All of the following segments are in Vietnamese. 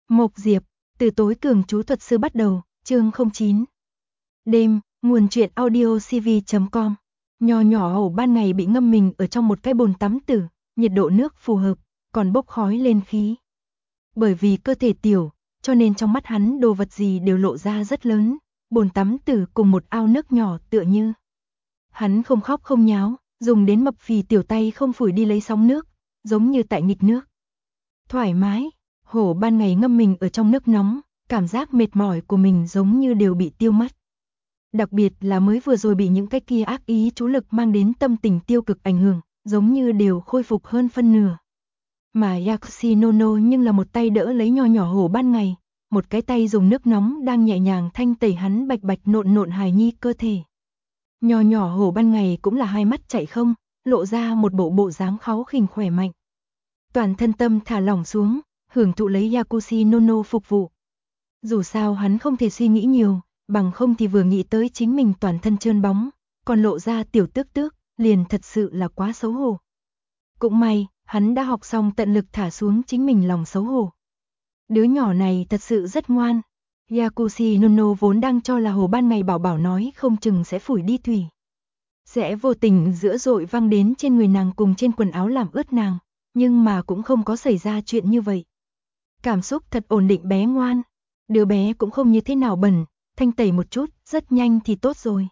Mộc Diệp, từ tối cường chú thuật sư bắt đầu, chương 09. Đêm, nguồn truyện audio cv.com. Nho nhỏ hổ ban ngày bị ngâm mình ở trong một cái bồn tắm tử, nhiệt độ nước phù hợp, còn bốc khói lên khí. Bởi vì cơ thể tiểu, cho nên trong mắt hắn đồ vật gì đều lộ ra rất lớn, bồn tắm tử cùng một ao nước nhỏ tựa như. Hắn không khóc không nháo, dùng đến mập phì tiểu tay không phủi đi lấy sóng nước, giống như tại nghịch nước. Thoải mái. Hổ ban ngày ngâm mình ở trong nước nóng, cảm giác mệt mỏi của mình giống như đều bị tiêu mất. Đặc biệt là mới vừa rồi bị những cái kia ác ý chú lực mang đến tâm tình tiêu cực ảnh hưởng, giống như đều khôi phục hơn phân nửa. Mà Yakushinono nhưng là một tay đỡ lấy nho nhỏ hổ ban ngày, một cái tay dùng nước nóng đang nhẹ nhàng thanh tẩy hắn bạch bạch nộn nộn hài nhi cơ thể. Nho nhỏ hổ ban ngày cũng là hai mắt chạy không, lộ ra một bộ dáng kháu khỉnh khỏe mạnh. Toàn thân tâm thả lỏng xuống, hưởng thụ lấy Yakushinono phục vụ. Dù sao hắn không thể suy nghĩ nhiều, bằng không thì vừa nghĩ tới chính mình toàn thân trơn bóng, còn lộ ra tiểu tước tước, liền thật sự là quá xấu hổ. Cũng may, hắn đã học xong tận lực thả xuống chính mình lòng xấu hổ. Đứa nhỏ này thật sự rất ngoan. Yakushinono vốn đang cho là hồ ban ngày bảo bảo nói không chừng sẽ phủi đi thủy. Sẽ vô tình giữa dội văng đến trên người nàng cùng trên quần áo làm ướt nàng, nhưng mà cũng không có xảy ra chuyện như vậy. Cảm xúc thật ổn định bé ngoan. Đứa bé cũng không như thế nào bẩn, thanh tẩy một chút, rất nhanh thì tốt rồi.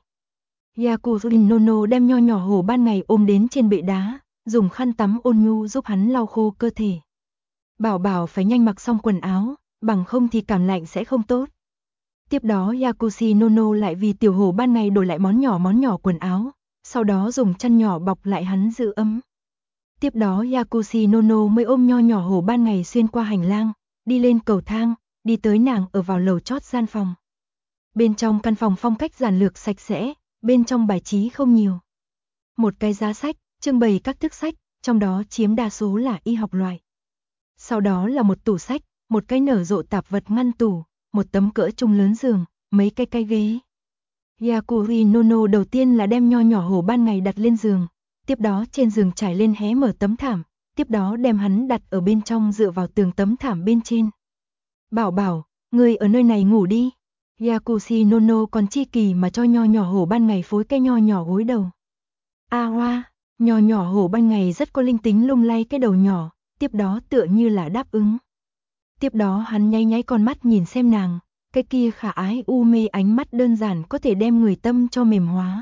Yakushinono đem nho nhỏ hổ ban ngày ôm đến trên bệ đá, dùng khăn tắm ôn nhu giúp hắn lau khô cơ thể. Bảo bảo phải nhanh mặc xong quần áo, bằng không thì cảm lạnh sẽ không tốt. Tiếp đó Yakushinono lại vì tiểu hổ ban ngày đổi lại món nhỏ quần áo, sau đó dùng chăn nhỏ bọc lại hắn giữ ấm. Tiếp đó Yakushinono mới ôm nho nhỏ hổ ban ngày xuyên qua hành lang, đi lên cầu thang, đi tới nàng ở vào lầu chót gian phòng. Bên trong căn phòng phong cách giản lược sạch sẽ, bên trong bài trí không nhiều. Một cái giá sách, trưng bày các thức sách, trong đó chiếm đa số là y học loại. Sau đó là một tủ sách, một cái nở rộ tạp vật ngăn tủ, một tấm cỡ trung lớn giường, mấy cái ghế. Yakushinono đầu tiên là đem nho nhỏ hổ ban ngày đặt lên giường, tiếp đó trên giường trải lên hé mở tấm thảm, tiếp đó đem hắn đặt ở bên trong dựa vào tường tấm thảm bên trên. Bảo bảo, ngươi ở nơi này ngủ đi. Yakushinono còn chi kỳ mà cho nho nhỏ hổ ban ngày phối cái nho nhỏ gối đầu. A hoa, nho nhỏ hổ ban ngày rất có linh tính lung lay cái đầu nhỏ, tiếp đó tựa như là đáp ứng. Tiếp đó hắn nháy nháy con mắt nhìn xem nàng, cái kia khả ái u mê ánh mắt đơn giản có thể đem người tâm cho mềm hóa.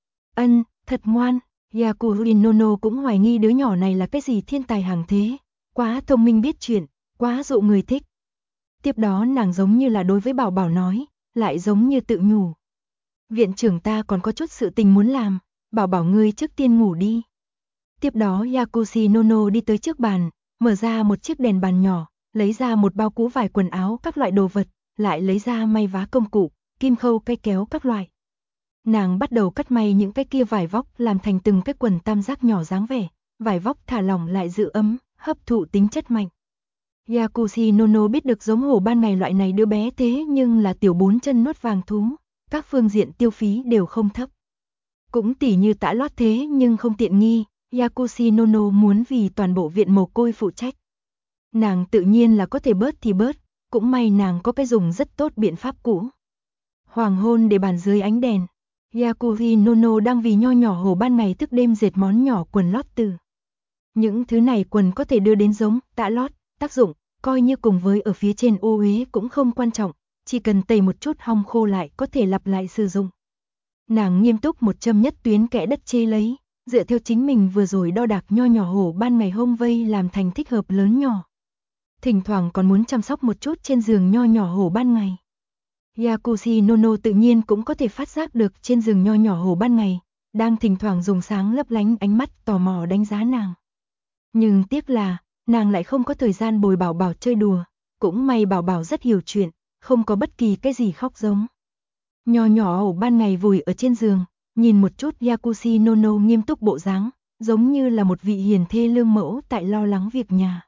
Ân, thật ngoan. Yakushinono cũng hoài nghi đứa nhỏ này là cái gì thiên tài hàng thế, quá thông minh biết chuyện, quá dụ người thích. Tiếp đó nàng giống như là đối với bảo bảo nói, lại giống như tự nhủ. Viện trưởng ta còn có chút sự tình muốn làm, bảo bảo ngươi trước tiên ngủ đi. Tiếp đó Yakushinono đi tới trước bàn, mở ra một chiếc đèn bàn nhỏ, lấy ra một bao cũ vải quần áo các loại đồ vật, lại lấy ra may vá công cụ, kim khâu cây kéo các loại. Nàng bắt đầu cắt may những cái kia vải vóc làm thành từng cái quần tam giác nhỏ dáng vẻ, vải vóc thả lỏng lại giữ ấm, hấp thụ tính chất mạnh. Yakushinono biết được giống hổ ban ngày loại này đứa bé thế nhưng là tiểu bốn chân nuốt vàng thú, các phương diện tiêu phí đều không thấp. Cũng tỉ như tã lót thế nhưng không tiện nghi, Yakushinono muốn vì toàn bộ viện mồ côi phụ trách. Nàng tự nhiên là có thể bớt thì bớt, cũng may nàng có cái dùng rất tốt biện pháp cũ. Hoàng hôn để bàn dưới ánh đèn, Yakushinono đang vì nho nhỏ hổ ban ngày thức đêm dệt món nhỏ quần lót từ. Những thứ này quần có thể đưa đến giống, tã lót, tác dụng, coi như cùng với ở phía trên ô uế cũng không quan trọng, chỉ cần tẩy một chút hong khô lại có thể lặp lại sử dụng. Nàng nghiêm túc một châm nhất tuyến kẽ đất chê lấy, dựa theo chính mình vừa rồi đo đạc nho nhỏ hổ ban ngày hông vây làm thành thích hợp lớn nhỏ. Thỉnh thoảng còn muốn chăm sóc một chút trên giường nho nhỏ hổ ban ngày. Yakushinono tự nhiên cũng có thể phát giác được trên giường nho nhỏ hổ ban ngày, đang thỉnh thoảng dùng sáng lấp lánh ánh mắt tò mò đánh giá nàng. Nhưng tiếc là, nàng lại không có thời gian bồi bảo bảo chơi đùa, cũng may bảo bảo rất hiểu chuyện, không có bất kỳ cái gì khóc giống. Nho nhỏ hổ ban ngày vùi ở trên giường, nhìn một chút Yakushinono nghiêm túc bộ dáng, giống như là một vị hiền thê lương mẫu tại lo lắng việc nhà.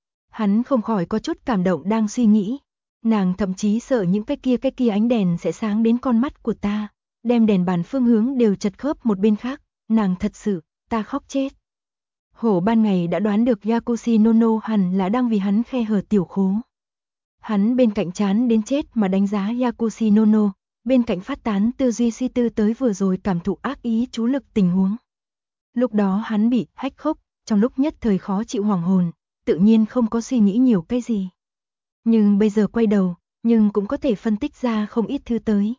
Hắn không khỏi có chút cảm động đang suy nghĩ, nàng thậm chí sợ những cái kia ánh đèn sẽ sáng đến con mắt của ta, đem đèn bàn phương hướng đều chật khớp một bên khác, nàng thật sự, ta khóc chết. Hổ ban ngày đã đoán được Yakushinono hẳn là đang vì hắn khe hở tiểu khố. Hắn bên cạnh chán đến chết mà đánh giá Yakushinono, bên cạnh phát tán tư duy suy tư tới vừa rồi cảm thụ ác ý chú lực tình huống. Lúc đó hắn bị hách khốc, trong lúc nhất thời khó chịu hoàng hồn, tự nhiên không có suy nghĩ nhiều cái gì. Nhưng bây giờ quay đầu, nhưng cũng có thể phân tích ra không ít thứ tới.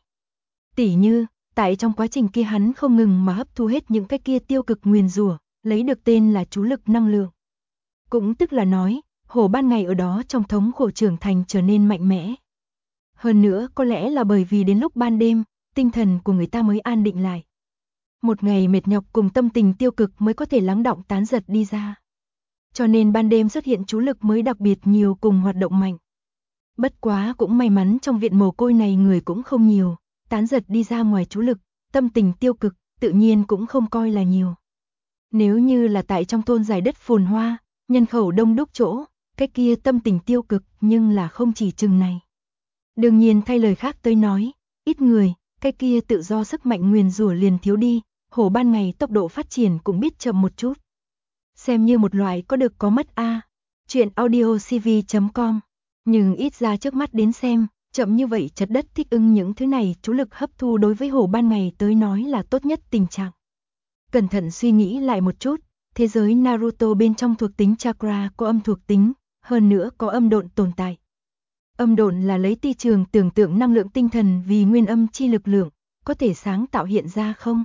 Tỉ như, tại trong quá trình kia hắn không ngừng mà hấp thu hết những cái kia tiêu cực nguyền rủa, lấy được tên là chú lực năng lượng. Cũng tức là nói, hổ ban ngày ở đó trong thống khổ trưởng thành trở nên mạnh mẽ. Hơn nữa có lẽ là bởi vì đến lúc ban đêm, tinh thần của người ta mới an định lại. Một ngày mệt nhọc cùng tâm tình tiêu cực mới có thể lắng đọng tán giật đi ra. Cho nên ban đêm xuất hiện chú lực mới đặc biệt nhiều cùng hoạt động mạnh. Bất quá cũng may mắn trong viện mồ côi này người cũng không nhiều, tán giật đi ra ngoài chú lực, tâm tình tiêu cực, tự nhiên cũng không coi là nhiều. Nếu như là tại trong thôn giải đất phồn hoa, nhân khẩu đông đúc chỗ, cái kia tâm tình tiêu cực nhưng là không chỉ chừng này. Đương nhiên thay lời khác tới nói, ít người, cái kia tự do sức mạnh nguyền rủa liền thiếu đi, hổ ban ngày tốc độ phát triển cũng biết chậm một chút. Xem như một loại có được có mất a. Chuyện audiocv.com. Nhưng ít ra trước mắt đến xem, chậm như vậy chật đất thích ứng những thứ này chú lực hấp thu đối với hổ ban ngày tới nói là tốt nhất tình trạng. Cẩn thận suy nghĩ lại một chút, thế giới Naruto bên trong thuộc tính chakra có âm thuộc tính, hơn nữa có âm độn tồn tại. Âm độn là lấy ti trường tưởng tượng năng lượng tinh thần vì nguyên âm chi lực lượng, có thể sáng tạo hiện ra không?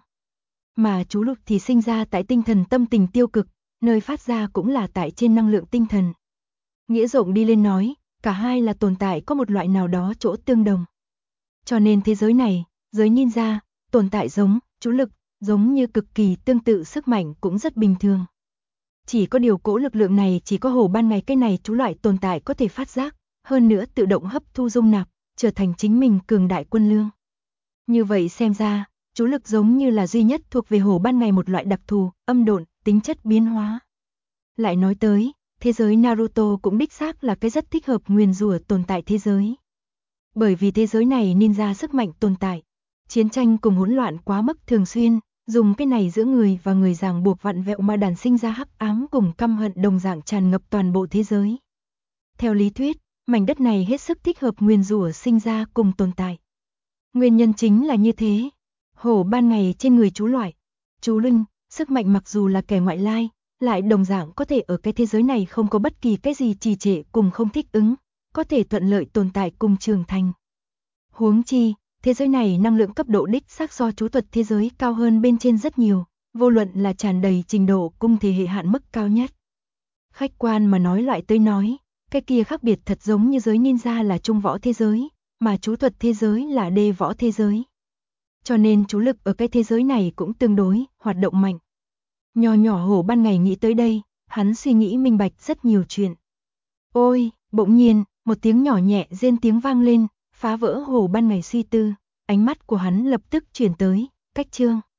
Mà chú lực thì sinh ra tại tinh thần tâm tình tiêu cực, nơi phát ra cũng là tại trên năng lượng tinh thần. Nghĩa rộng đi lên nói, cả hai là tồn tại có một loại nào đó chỗ tương đồng. Cho nên thế giới này, giới ninja, tồn tại giống, chú lực, giống như cực kỳ tương tự sức mạnh cũng rất bình thường. Chỉ có điều cỗ lực lượng này chỉ có hổ ban ngày cái này chú loại tồn tại có thể phát giác, hơn nữa tự động hấp thu dung nạp, trở thành chính mình cường đại quân lương. Như vậy xem ra, chú lực giống như là duy nhất thuộc về hổ ban ngày một loại đặc thù, âm độn, tính chất biến hóa. Lại nói tới, thế giới Naruto cũng đích xác là cái rất thích hợp nguyền rủa tồn tại thế giới. Bởi vì thế giới này ninja sức mạnh tồn tại, chiến tranh cùng hỗn loạn quá mức thường xuyên, dùng cái này giữa người và người ràng buộc vặn vẹo mà đàn sinh ra hắc ám cùng căm hận đồng dạng tràn ngập toàn bộ thế giới. Theo lý thuyết, mảnh đất này hết sức thích hợp nguyền rủa sinh ra cùng tồn tại. Nguyên nhân chính là như thế. Hổ ban ngày trên người chú loại, chú linh, sức mạnh mặc dù là kẻ ngoại lai, lại đồng dạng có thể ở cái thế giới này không có bất kỳ cái gì trì trệ cùng không thích ứng, có thể thuận lợi tồn tại cùng trưởng thành. Huống chi, thế giới này năng lượng cấp độ đích xác so chú thuật thế giới cao hơn bên trên rất nhiều, vô luận là tràn đầy trình độ cung thể hệ hạn mức cao nhất. Khách quan mà nói lại tới nói, cái kia khác biệt thật giống như giới ninja là trung võ thế giới, mà chú thuật thế giới là đê võ thế giới. Cho nên chú lực ở cái thế giới này cũng tương đối, hoạt động mạnh. Nho nhỏ hổ ban ngày nghĩ tới đây, hắn suy nghĩ minh bạch rất nhiều chuyện. Ôi, bỗng nhiên, một tiếng nhỏ nhẹ rên tiếng vang lên, phá vỡ hổ ban ngày suy tư, ánh mắt của hắn lập tức chuyển tới, cách chương.